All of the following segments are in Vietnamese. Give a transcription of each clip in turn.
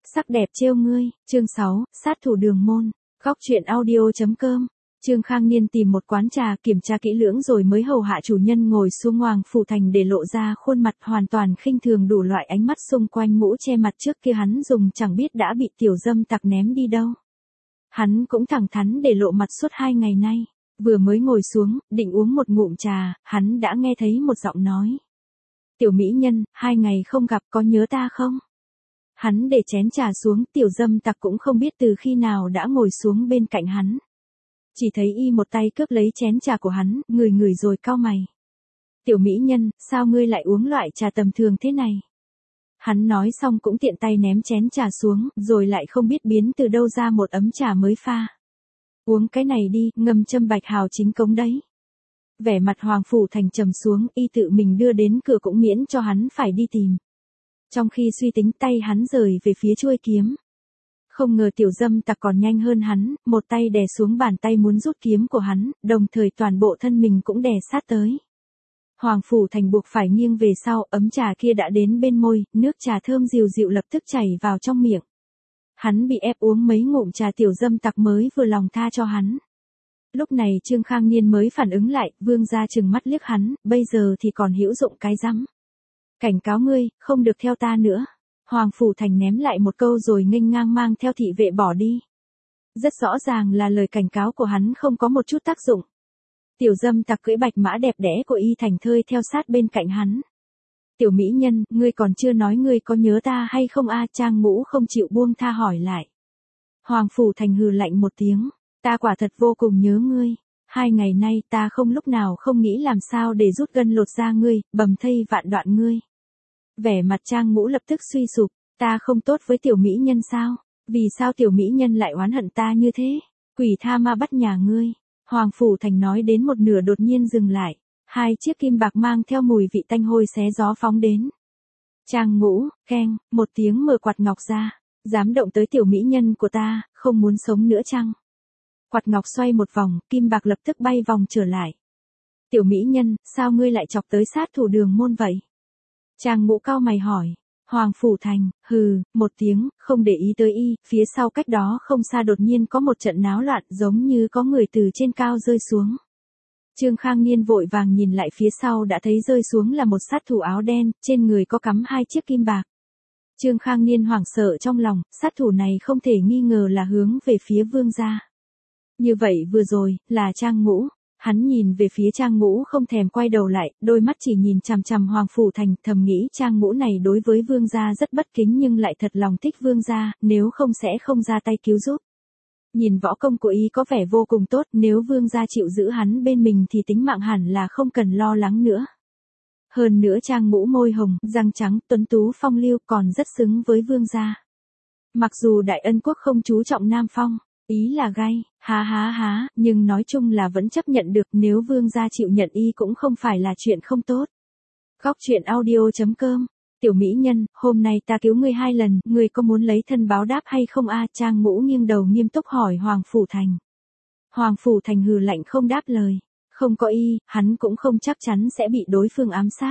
Sắc đẹp trêu ngươi, chương 6, sát thủ đường môn, góc truyện audio.com. Trương Khang Niên tìm một quán trà kiểm tra kỹ lưỡng rồi mới hầu hạ chủ nhân ngồi xuống Hoàng Phủ Thành để lộ ra khuôn mặt hoàn toàn khinh thường đủ loại ánh mắt xung quanh mũ che mặt trước kia hắn dùng chẳng biết đã bị tiểu dâm tặc ném đi đâu. Hắn cũng thẳng thắn để lộ mặt suốt 2 ngày nay, vừa mới ngồi xuống, định uống một ngụm trà, hắn đã nghe thấy một giọng nói. Tiểu mỹ nhân, 2 ngày không gặp có nhớ ta không? Hắn để chén trà xuống, tiểu dâm tặc cũng không biết từ khi nào đã ngồi xuống bên cạnh hắn. Chỉ thấy y một tay cướp lấy chén trà của hắn, ngửi rồi cau mày. Tiểu mỹ nhân, sao ngươi lại uống loại trà tầm thường thế này? Hắn nói xong cũng tiện tay ném chén trà xuống, rồi lại không biết biến từ đâu ra một ấm trà mới pha. Uống cái này đi, ngâm châm bạch hào chính cống đấy. Vẻ mặt Hoàng Phủ Thành trầm xuống, y tự mình đưa đến cửa cũng miễn cho hắn phải đi tìm. Trong khi suy tính tay hắn rời về phía chuôi kiếm. Không ngờ tiểu dâm tặc còn nhanh hơn hắn, một tay đè xuống bàn tay muốn rút kiếm của hắn, đồng thời toàn bộ thân mình cũng đè sát tới. Hoàng Phủ Thành buộc phải nghiêng về sau, ấm trà kia đã đến bên môi, nước trà thơm dịu dịu lập tức chảy vào trong miệng. Hắn bị ép uống mấy ngụm trà tiểu dâm tặc mới vừa lòng tha cho hắn. Lúc này Trương Khang Niên mới phản ứng lại, vương ra trừng mắt liếc hắn, bây giờ thì còn hữu dụng cái rắm. Cảnh cáo ngươi, không được theo ta nữa. Hoàng Phủ Thành ném lại một câu rồi nghênh ngang mang theo thị vệ bỏ đi. Rất rõ ràng là lời cảnh cáo của hắn không có một chút tác dụng. Tiểu dâm tặc cưỡi bạch mã đẹp đẽ của y thành thơi theo sát bên cạnh hắn. Tiểu mỹ nhân, ngươi còn chưa nói ngươi có nhớ ta hay không a? Trang Ngũ không chịu buông tha hỏi lại. Hoàng Phủ Thành hừ lạnh một tiếng, ta quả thật vô cùng nhớ ngươi. 2 ngày nay ta không lúc nào không nghĩ làm sao để rút gân lột da ngươi, bầm thây vạn đoạn ngươi. Vẻ mặt Trang Ngũ lập tức suy sụp, ta không tốt với tiểu mỹ nhân sao? Vì sao tiểu mỹ nhân lại oán hận ta như thế? Quỷ tha ma bắt nhà ngươi. Hoàng Phủ Thành nói đến một nửa đột nhiên dừng lại, 2 chiếc kim bạc mang theo mùi vị tanh hôi xé gió phóng đến. Trang Ngũ, keng, một tiếng mở quạt ngọc ra, dám động tới tiểu mỹ nhân của ta, không muốn sống nữa chăng? Quạt ngọc xoay một vòng, kim bạc lập tức bay vòng trở lại. Tiểu mỹ nhân, sao ngươi lại chọc tới sát thủ đường môn vậy? Trang Ngũ cau mày hỏi. Hoàng Phủ Thành, hừ, một tiếng, không để ý tới y, phía sau cách đó không xa đột nhiên có một trận náo loạn giống như có người từ trên cao rơi xuống. Trương Khang Niên vội vàng nhìn lại phía sau đã thấy rơi xuống là một sát thủ áo đen, trên người có cắm 2 chiếc kim bạc. Trương Khang Niên hoảng sợ trong lòng, sát thủ này không thể nghi ngờ là hướng về phía vương gia. Như vậy vừa rồi, là Trang Ngũ. Hắn nhìn về phía Trang Ngũ không thèm quay đầu lại, đôi mắt chỉ nhìn chằm chằm Hoàng Phủ Thành, thầm nghĩ Trang Ngũ này đối với vương gia rất bất kính nhưng lại thật lòng thích vương gia, nếu không sẽ không ra tay cứu giúp. Nhìn võ công của y có vẻ vô cùng tốt, nếu vương gia chịu giữ hắn bên mình thì tính mạng hẳn là không cần lo lắng nữa. Hơn nữa Trang Ngũ môi hồng, răng trắng, tuấn tú phong lưu còn rất xứng với vương gia. Mặc dù Đại Ân Quốc không chú trọng Nam Phong, ý là gay, há, nhưng nói chung là vẫn chấp nhận được, nếu vương gia chịu nhận y cũng không phải là chuyện không tốt. Góc truyện audio.com. Tiểu mỹ nhân, hôm nay ta cứu ngươi 2 lần, ngươi có muốn lấy thân báo đáp hay không a? Trang Ngũ nghiêng đầu nghiêm túc hỏi Hoàng Phủ Thành. Hoàng Phủ Thành hừ lạnh không đáp lời. Không có y, hắn cũng không chắc chắn sẽ bị đối phương ám sát.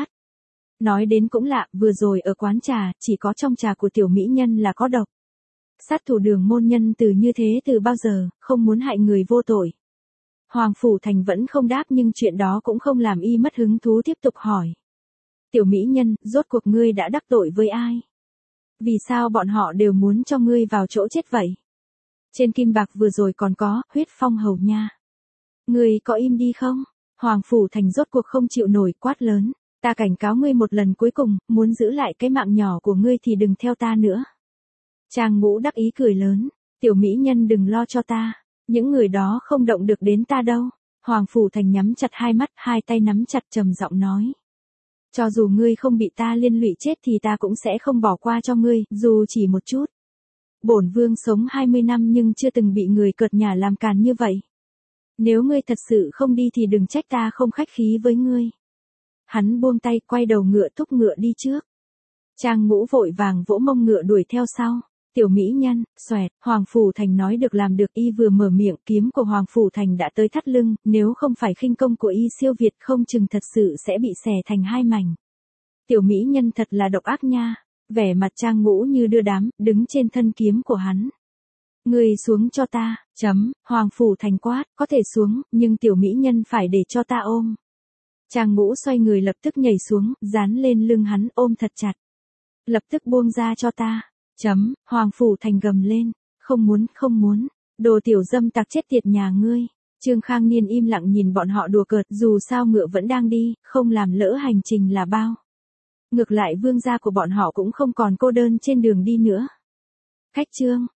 Nói đến cũng lạ, vừa rồi ở quán trà, chỉ có trong trà của tiểu mỹ nhân là có độc. Sát thủ đường môn nhân từ như thế từ bao giờ, không muốn hại người vô tội. Hoàng Phủ Thành vẫn không đáp nhưng chuyện đó cũng không làm y mất hứng thú tiếp tục hỏi. Tiểu mỹ nhân, rốt cuộc ngươi đã đắc tội với ai? Vì sao bọn họ đều muốn cho ngươi vào chỗ chết vậy? Trên kim bạc vừa rồi còn có, huyết phong hầu nha. Ngươi có im đi không? Hoàng Phủ Thành rốt cuộc không chịu nổi quát lớn. Ta cảnh cáo ngươi một lần cuối cùng, muốn giữ lại cái mạng nhỏ của ngươi thì đừng theo ta nữa. Trang Ngũ đắc ý cười lớn. Tiểu mỹ nhân đừng lo cho ta. Những người đó không động được đến ta đâu. Hoàng Phủ Thành nhắm chặt 2 mắt, 2 tay nắm chặt trầm giọng nói. Cho dù ngươi không bị ta liên lụy chết thì ta cũng sẽ không bỏ qua cho ngươi, dù chỉ một chút. Bổn vương sống 20 năm nhưng chưa từng bị người cợt nhả làm càn như vậy. Nếu ngươi thật sự không đi thì đừng trách ta không khách khí với ngươi. Hắn buông tay quay đầu ngựa thúc ngựa đi trước. Trang Ngũ vội vàng vỗ mông ngựa đuổi theo sau. Tiểu mỹ nhân, xoẹt, Hoàng Phủ Thành nói được làm được, y vừa mở miệng kiếm của Hoàng Phủ Thành đã tới thắt lưng, nếu không phải khinh công của y siêu việt không chừng thật sự sẽ bị xẻ thành 2 mảnh. Tiểu mỹ nhân thật là độc ác nha. Vẻ mặt Trang Ngũ Như đưa đám, đứng trên thân kiếm của hắn. Ngươi xuống cho ta, Hoàng Phủ Thành quát, có thể xuống, nhưng tiểu mỹ nhân phải để cho ta ôm. Trang Ngũ xoay người lập tức nhảy xuống, dán lên lưng hắn ôm thật chặt. Lập tức buông ra cho ta, Hoàng Phủ Thành gầm lên, không muốn, đồ tiểu dâm tặc chết tiệt nhà ngươi. Trương Khang Niên im lặng nhìn bọn họ đùa cợt, dù sao ngựa vẫn đang đi, không làm lỡ hành trình là bao. Ngược lại vương gia của bọn họ cũng không còn cô đơn trên đường đi nữa. Khách Trương.